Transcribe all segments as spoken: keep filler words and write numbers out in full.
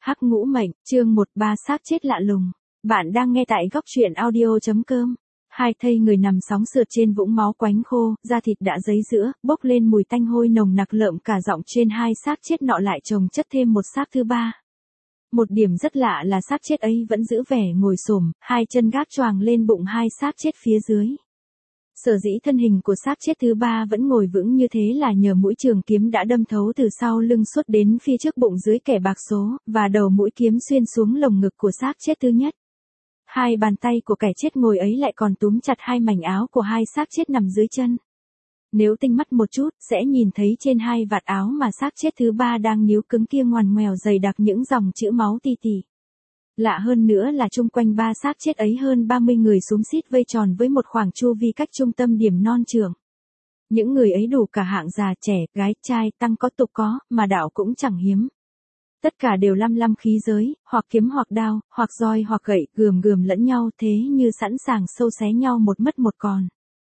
Hắc ngũ mệnh, chương một ba xác chết lạ lùng. Bạn đang nghe tại góc truyện audio.com. Hai thây người nằm sóng sượt trên vũng máu quánh khô, da thịt đã dấy giữa, bốc lên mùi tanh hôi nồng nặc lợm cả giọng trên hai xác chết nọ lại chồng chất thêm một xác thứ ba. Một điểm rất lạ là xác chết ấy vẫn giữ vẻ ngồi xổm, hai chân gác choàng lên bụng hai xác chết phía dưới. Sở dĩ thân hình của xác chết thứ ba vẫn ngồi vững như thế là nhờ mũi trường kiếm đã đâm thấu từ sau lưng suốt đến phía trước bụng dưới kẻ bạc số, và đầu mũi kiếm xuyên xuống lồng ngực của xác chết thứ nhất. Hai bàn tay của kẻ chết ngồi ấy lại còn túm chặt hai mảnh áo của hai xác chết nằm dưới chân. Nếu tinh mắt một chút, sẽ nhìn thấy trên hai vạt áo mà xác chết thứ ba đang níu cứng kia ngoằn ngoèo dày đặc những dòng chữ máu ti tì. Lạ hơn nữa là chung quanh ba xác chết ấy hơn ba mươi người xúm xít vây tròn với một khoảng chu vi cách trung tâm điểm non trường. Những người ấy đủ cả hạng già trẻ, gái, trai, tăng có tục có, mà đạo cũng chẳng hiếm. Tất cả đều lăm lăm khí giới, hoặc kiếm hoặc đao, hoặc roi hoặc gậy, gườm gườm lẫn nhau thế như sẵn sàng sâu xé nhau một mất một còn.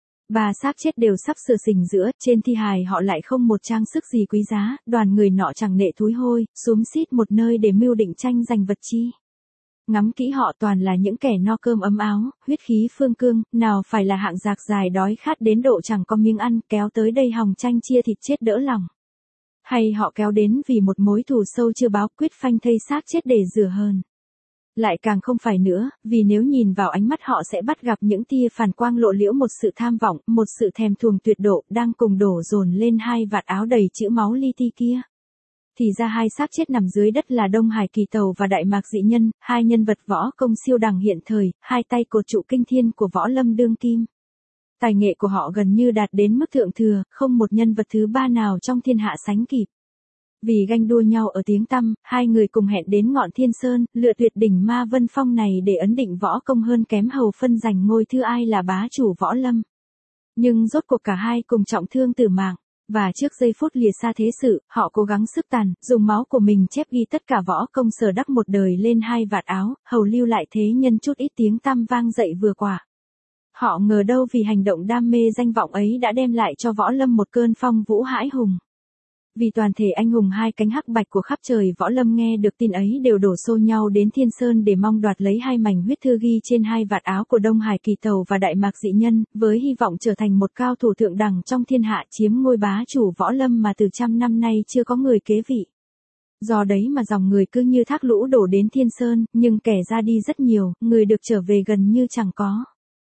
Ba xác chết đều sắp sửa sình giữa, trên thi hài họ lại không một trang sức gì quý giá, đoàn người nọ chẳng nệ thúi hôi, xúm xít một nơi để mưu định tranh giành vật chi. Ngắm kỹ họ toàn là những kẻ no cơm ấm áo, huyết khí phương cương, nào phải là hạng giặc dài đói khát đến độ chẳng có miếng ăn, kéo tới đây hòng tranh chia thịt chết đỡ lòng. Hay họ kéo đến vì một mối thù sâu chưa báo, quyết phanh thây xác chết để rửa hờn. Lại càng không phải nữa, vì nếu nhìn vào ánh mắt họ sẽ bắt gặp những tia phản quang lộ liễu một sự tham vọng, một sự thèm thuồng tuyệt độ đang cùng đổ dồn lên hai vạt áo đầy chữ máu li ti kia. Thì ra hai xác chết nằm dưới đất là Đông Hải Kỳ Tầu và Đại Mạc Dị Nhân, hai nhân vật võ công siêu đẳng hiện thời, hai tay cột trụ kinh thiên của võ lâm đương kim. Tài nghệ của họ gần như đạt đến mức thượng thừa, không một nhân vật thứ ba nào trong thiên hạ sánh kịp. Vì ganh đua nhau ở tiếng tăm, hai người cùng hẹn đến ngọn Thiên Sơn, lựa tuyệt đỉnh Ma Vân Phong này để ấn định võ công hơn kém hầu phân giành ngôi thứ ai là bá chủ võ lâm. Nhưng rốt cuộc cả hai cùng trọng thương tử mạng. Và trước giây phút lìa xa thế sự, họ cố gắng sức tàn, dùng máu của mình chép ghi tất cả võ công sở đắc một đời lên hai vạt áo, hầu lưu lại thế nhân chút ít tiếng tăm vang dậy vừa quả. Họ ngờ đâu vì hành động đam mê danh vọng ấy đã đem lại cho võ lâm một cơn phong vũ hãi hùng. Vì toàn thể anh hùng hai cánh hắc bạch của khắp trời võ lâm nghe được tin ấy đều đổ xô nhau đến Thiên Sơn để mong đoạt lấy hai mảnh huyết thư ghi trên hai vạt áo của Đông Hải Kỳ Tầu và Đại Mạc Dị Nhân, với hy vọng trở thành một cao thủ thượng đẳng trong thiên hạ, chiếm ngôi bá chủ võ lâm mà từ trăm năm nay chưa có người kế vị. Do đấy mà dòng người cứ như thác lũ đổ đến Thiên Sơn, nhưng kẻ ra đi rất nhiều, người được trở về gần như chẳng có.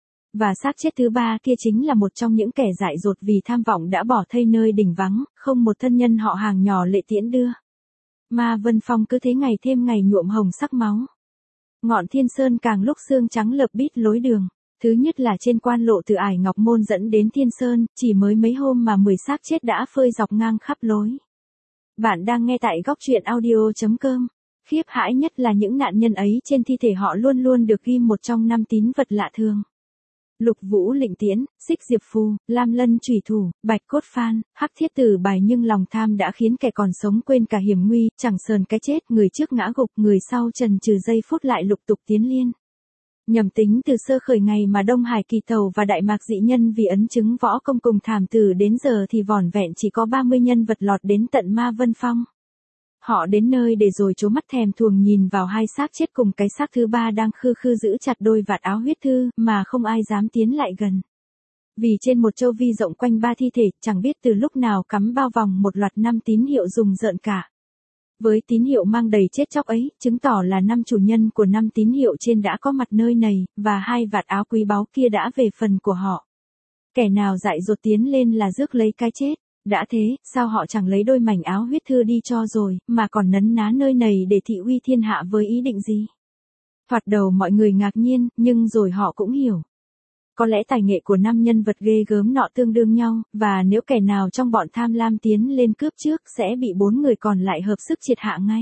Và xác chết thứ ba kia chính là một trong những kẻ dại dột vì tham vọng đã bỏ thây nơi đỉnh vắng, không một thân nhân họ hàng nhỏ lệ tiễn đưa. Ma Vân Phong cứ thế ngày thêm ngày nhuộm hồng sắc máu. Ngọn Thiên Sơn càng lúc sương trắng lợp bít lối đường. Thứ nhất là trên quan lộ từ Ải Ngọc Môn dẫn đến Thiên Sơn, chỉ mới mấy hôm mà mười xác chết đã phơi dọc ngang khắp lối. Bạn đang nghe tại góc truyện audio.com. Khiếp hãi nhất là những nạn nhân ấy trên thi thể họ luôn luôn được ghi một trong năm tín vật lạ thường. Lục Vũ Lịnh Tiễn, Xích Diệp Phù, Lam Lân Chủy Thủ, Bạch Cốt Phan, Hắc Thiết Tử Bài, nhưng lòng tham đã khiến kẻ còn sống quên cả hiểm nguy, chẳng sờn cái chết, người trước ngã gục, người sau trần trừ giây phút lại lục tục tiến liên. Nhầm tính từ sơ khởi ngày mà Đông Hải Kỳ Tầu và Đại Mạc Dị Nhân vì ấn chứng võ công cùng thảm tử đến giờ thì vỏn vẹn chỉ có ba mươi nhân vật lọt đến tận Ma Vân Phong. Họ đến nơi để rồi trố mắt thèm thuồng nhìn vào hai xác chết cùng cái xác thứ ba đang khư khư giữ chặt đôi vạt áo huyết thư, mà không ai dám tiến lại gần. Vì trên một châu vi rộng quanh ba thi thể, chẳng biết từ lúc nào cắm bao vòng một loạt năm tín hiệu rùng rợn cả. Với tín hiệu mang đầy chết chóc ấy, chứng tỏ là năm chủ nhân của năm tín hiệu trên đã có mặt nơi này, và hai vạt áo quý báu kia đã về phần của họ. Kẻ nào dại dột tiến lên là rước lấy cái chết. Đã thế, sao họ chẳng lấy đôi mảnh áo huyết thư đi cho rồi, mà còn nấn ná nơi này để thị uy thiên hạ với ý định gì? Thoạt đầu mọi người ngạc nhiên, nhưng rồi họ cũng hiểu. Có lẽ tài nghệ của năm nhân vật ghê gớm nọ tương đương nhau, và nếu kẻ nào trong bọn tham lam tiến lên cướp trước sẽ bị bốn người còn lại hợp sức triệt hạ ngay.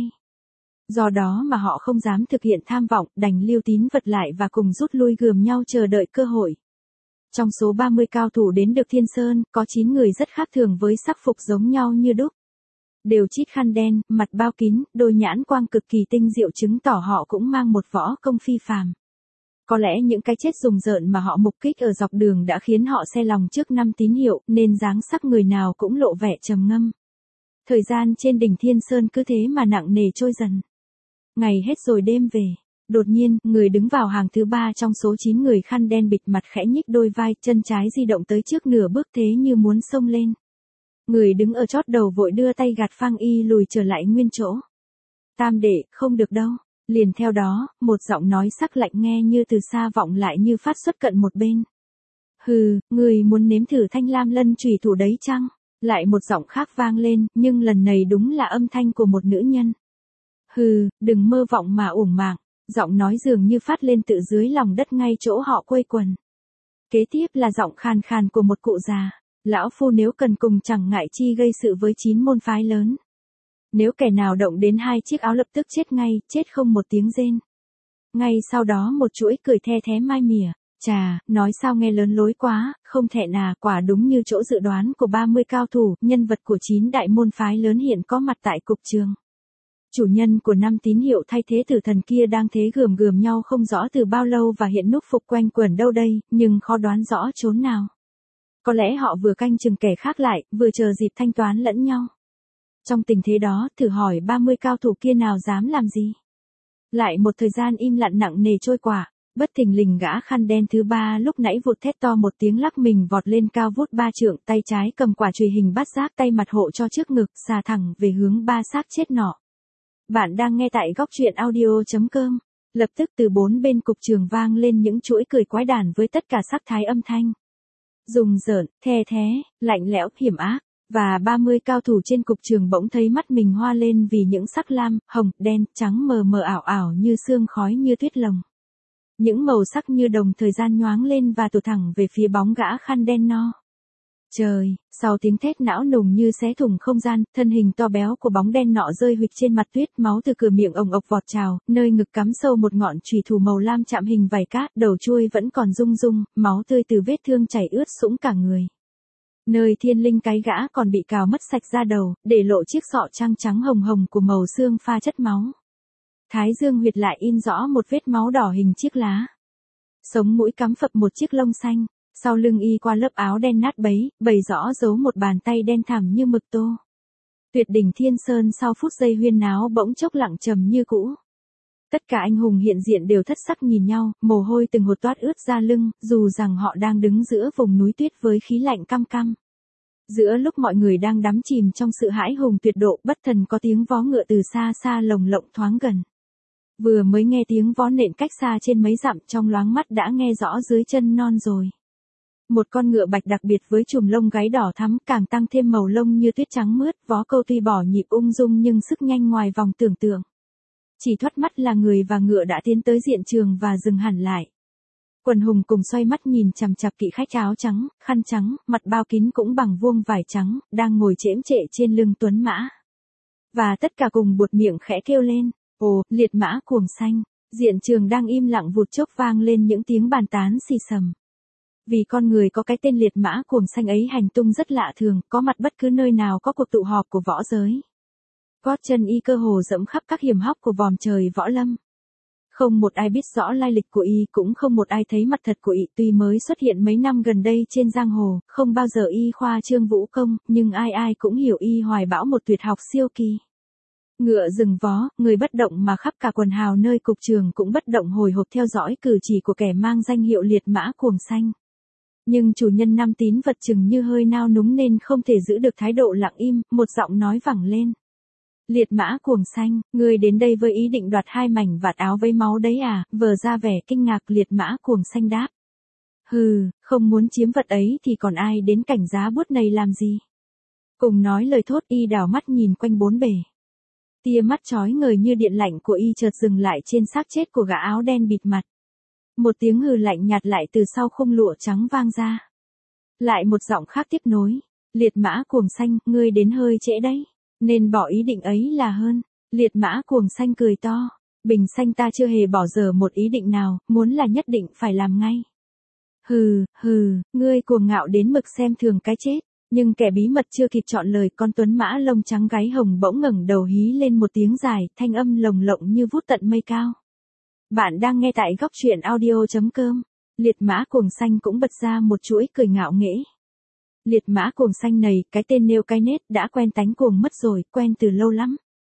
Do đó mà họ không dám thực hiện tham vọng, đành lưu tín vật lại và cùng rút lui gườm nhau chờ đợi cơ hội. Trong số ba mươi cao thủ đến được Thiên Sơn, có chín người rất khác thường với sắc phục giống nhau như đúc. Đều chít khăn đen, mặt bao kín, đôi nhãn quang cực kỳ tinh diệu chứng tỏ họ cũng mang một võ công phi phàm. Có lẽ những cái chết rùng rợn mà họ mục kích ở dọc đường đã khiến họ xe lòng trước năm tín hiệu, nên dáng sắc người nào cũng lộ vẻ trầm ngâm. Thời gian trên đỉnh Thiên Sơn cứ thế mà nặng nề trôi dần. Ngày hết rồi đêm về. Đột nhiên, người đứng vào hàng thứ ba trong số chín người khăn đen bịt mặt khẽ nhích đôi vai, chân trái di động tới trước nửa bước thế như muốn xông lên. Người đứng ở chót đầu vội đưa tay gạt Phang Y lùi trở lại nguyên chỗ. Tam đệ, không được đâu. Liền theo đó, một giọng nói sắc lạnh nghe như từ xa vọng lại như phát xuất cận một bên. Hừ, người muốn nếm thử thanh lam lân chủy thủ đấy chăng? Lại một giọng khác vang lên, nhưng lần này đúng là âm thanh của một nữ nhân. Hừ, đừng mơ vọng mà uổng mạng. Giọng nói dường như phát lên tự dưới lòng đất ngay chỗ họ quây quần. Kế tiếp là giọng khàn khàn của một cụ già. Lão phu nếu cần cùng chẳng ngại chi gây sự với chín môn phái lớn. Nếu kẻ nào động đến hai chiếc áo lập tức chết ngay, chết không một tiếng rên. Ngay sau đó một chuỗi cười the thé mai mỉa. Chà, nói sao nghe lớn lối quá, không thể nà, quả đúng như chỗ dự đoán của ba mươi cao thủ, nhân vật của chín đại môn phái lớn hiện có mặt tại cục trường. Chủ nhân của năm tín hiệu thay thế tử thần kia đang thế gườm gườm nhau không rõ từ bao lâu và hiện núp phục quanh quẩn đâu đây, nhưng khó đoán rõ chốn nào. Có lẽ họ vừa canh chừng kẻ khác lại, vừa chờ dịp thanh toán lẫn nhau. Trong tình thế đó, thử hỏi ba mươi cao thủ kia nào dám làm gì? Lại một thời gian im lặng nặng nề trôi qua, bất thình lình gã khăn đen thứ ba lúc nãy vụt thét to một tiếng lắc mình vọt lên cao vút ba trượng, tay trái cầm quả chùy hình bát giác, tay mặt hộ cho trước ngực, xà thẳng về hướng ba xác chết nọ. Bạn đang nghe tại góc truyện audio chấm com. Lập tức từ bốn bên cục trường vang lên những chuỗi cười quái đản với tất cả sắc thái âm thanh. Rùng rợn, the thé, lạnh lẽo, hiểm ác. Và ba mươi cao thủ trên cục trường bỗng thấy mắt mình hoa lên vì những sắc lam, hồng, đen, trắng mờ mờ ảo ảo như sương khói như tuyết lồng. Những màu sắc như đồng thời gian nhoáng lên và tụt thẳng về phía bóng gã khăn đen no. Trời, sau tiếng thét não nùng như xé thủng không gian, thân hình to béo của bóng đen nọ rơi huỵch trên mặt tuyết, máu từ cửa miệng ồng ộc vọt trào, nơi ngực cắm sâu một ngọn chùy thủ màu lam chạm hình vảy cát, đầu chuôi vẫn còn rung rung, máu tươi từ vết thương chảy ướt sũng cả người. Nơi thiên linh cái gã còn bị cào mất sạch da đầu, để lộ chiếc sọ trăng trắng hồng hồng của màu xương pha chất máu. Thái dương huyệt lại in rõ một vết máu đỏ hình chiếc lá. Sống mũi cắm phập một chiếc lông xanh. Sau lưng y qua lớp áo đen nát bấy, bày rõ dấu một bàn tay đen thẳm như mực tô. Tuyệt đỉnh thiên sơn sau phút giây huyên náo bỗng chốc lặng trầm như cũ. Tất cả anh hùng hiện diện đều thất sắc nhìn nhau, mồ hôi từng hột toát ướt ra lưng, dù rằng họ đang đứng giữa vùng núi tuyết với khí lạnh căm căm. Giữa lúc mọi người đang đắm chìm trong sự hãi hùng tuyệt độ, bất thần có tiếng vó ngựa từ xa xa lồng lộng thoáng gần. Vừa mới nghe tiếng vó nện cách xa trên mấy dặm, trong loáng mắt đã nghe rõ dưới chân non rồi. Một con ngựa bạch đặc biệt với chùm lông gáy đỏ thắm, càng tăng thêm màu lông như tuyết trắng mướt, vó câu tuy bỏ nhịp ung dung nhưng sức nhanh ngoài vòng tưởng tượng. Chỉ thoắt mắt là người và ngựa đã tiến tới diện trường và dừng hẳn lại. Quần hùng cùng xoay mắt nhìn chằm chằm kỵ khách áo trắng, khăn trắng, mặt bao kín cũng bằng vuông vải trắng, đang ngồi chễm trệ trên lưng tuấn mã. Và tất cả cùng buột miệng khẽ kêu lên, ồ, liệt mã cuồng xanh. Diện trường đang im lặng vụt chốc vang lên những tiếng bàn tán xì xầm. Vì con người có cái tên liệt mã cuồng xanh ấy hành tung rất lạ thường, có mặt bất cứ nơi nào có cuộc tụ họp của võ giới. Gót chân y cơ hồ dẫm khắp các hiểm hóc của vòm trời võ lâm. Không một ai biết rõ lai lịch của y, cũng không một ai thấy mặt thật của y, tuy mới xuất hiện mấy năm gần đây trên giang hồ, không bao giờ y khoa trương vũ công, nhưng ai ai cũng hiểu y hoài bão một tuyệt học siêu kỳ. Ngựa dừng vó, người bất động mà khắp cả quần hào nơi cục trường cũng bất động hồi hộp theo dõi cử chỉ của kẻ mang danh hiệu liệt mã cuồng xanh. Nhưng chủ nhân năm tín vật chừng như hơi nao núng nên không thể giữ được thái độ lặng im, một giọng nói vẳng lên. Liệt mã cuồng xanh, ngươi đến đây với ý định đoạt hai mảnh vạt áo với máu đấy à, vờ ra vẻ kinh ngạc liệt mã cuồng xanh đáp. Hừ, không muốn chiếm vật ấy thì còn ai đến cảnh giá buốt này làm gì. Cùng nói lời thốt y đảo mắt nhìn quanh bốn bề. Tia mắt chói ngời như điện lạnh của y chợt dừng lại trên xác chết của gã áo đen bịt mặt. Một tiếng hừ lạnh nhạt lại từ sau khung lụa trắng vang ra. Lại một giọng khác tiếp nối. Liệt mã cuồng xanh, ngươi đến hơi trễ đấy. Nên bỏ ý định ấy là hơn. Liệt mã cuồng xanh cười to. Bình xanh ta chưa hề bỏ dở một ý định nào, muốn là nhất định phải làm ngay. Hừ, hừ, ngươi cuồng ngạo đến mực xem thường cái chết. Nhưng kẻ bí mật chưa kịp chọn lời, con tuấn mã lông trắng gáy hồng bỗng ngẩng đầu hí lên một tiếng dài, thanh âm lồng lộng như vút tận mây cao. Bạn đang nghe tại góc truyện audio chấm com. Liệt mã cuồng xanh cũng bật ra một chuỗi cười ngạo nghễ. Liệt mã cuồng xanh này, cái tên nêu cái nết, đã quen tánh cuồng mất rồi, quen từ lâu lắm.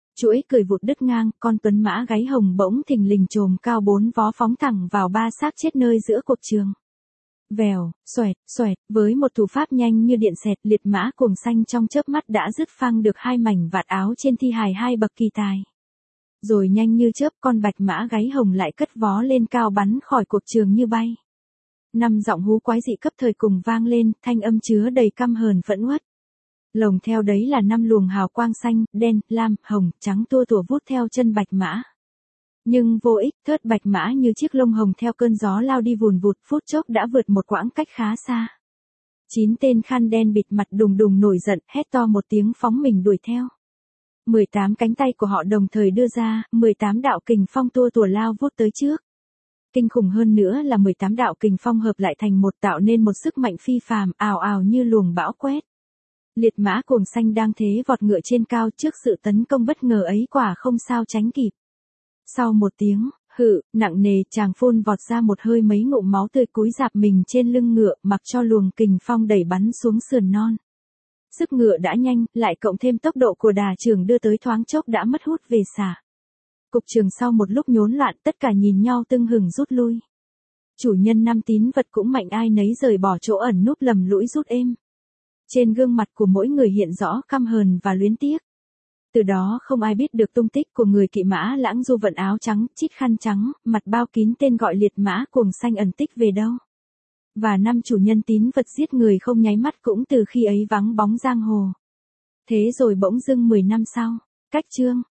Chuỗi cười vụt đứt ngang, con tuấn mã gáy hồng bỗng thình lình trồm cao bốn vó phóng thẳng vào ba xác chết nơi giữa cuộc trường. Vèo, xoẹt, xoẹt, với một thủ pháp nhanh như điện xẹt, liệt mã cuồng xanh trong chớp mắt đã dứt phăng được hai mảnh vạt áo trên thi hài hai bậc kỳ tài. Rồi nhanh như chớp, con bạch mã gáy hồng lại cất vó lên cao bắn khỏi cuộc trường như bay. Năm giọng hú quái dị cấp thời cùng vang lên, thanh âm chứa đầy căm hờn phẫn uất. Lồng theo đấy là năm luồng hào quang xanh, đen, lam, hồng, trắng tua tủa vút theo chân bạch mã. Nhưng vô ích, thớt bạch mã như chiếc lông hồng theo cơn gió lao đi vùn vụt, phút chốc đã vượt một quãng cách khá xa. Chín tên khăn đen bịt mặt đùng đùng nổi giận, hét to một tiếng phóng mình đuổi theo. mười tám cánh tay của họ đồng thời đưa ra, mười tám đạo kình phong tua tủa lao vút tới trước. Kinh khủng hơn nữa là mười tám đạo kình phong hợp lại thành một, tạo nên một sức mạnh phi phàm, ào ào như luồng bão quét. Liệt mã cuồng xanh đang thế vọt ngựa trên cao, trước sự tấn công bất ngờ ấy quả không sao tránh kịp. Sau một tiếng hự nặng nề, chàng phun vọt ra một hơi mấy ngụm máu tươi, cúi rạp mình trên lưng ngựa, mặc cho luồng kình phong đẩy bắn xuống sườn non. Sức ngựa đã nhanh, lại cộng thêm tốc độ của đà trường đưa tới, thoáng chốc đã mất hút về xả. Cục trường sau một lúc nhốn loạn, tất cả nhìn nhau tưng hừng rút lui. Chủ nhân năm tín vật cũng mạnh ai nấy rời bỏ chỗ ẩn núp, lầm lũi rút êm. Trên gương mặt của mỗi người hiện rõ căm hờn và luyến tiếc. Từ đó không ai biết được tung tích của người kỵ mã lãng du vận áo trắng, chít khăn trắng, mặt bao kín tên gọi liệt mã cuồng xanh ẩn tích về đâu. Và năm chủ nhân tín vật giết người không nháy mắt cũng từ khi ấy vắng bóng giang hồ. Thế rồi bỗng dưng mười năm sau, cách chương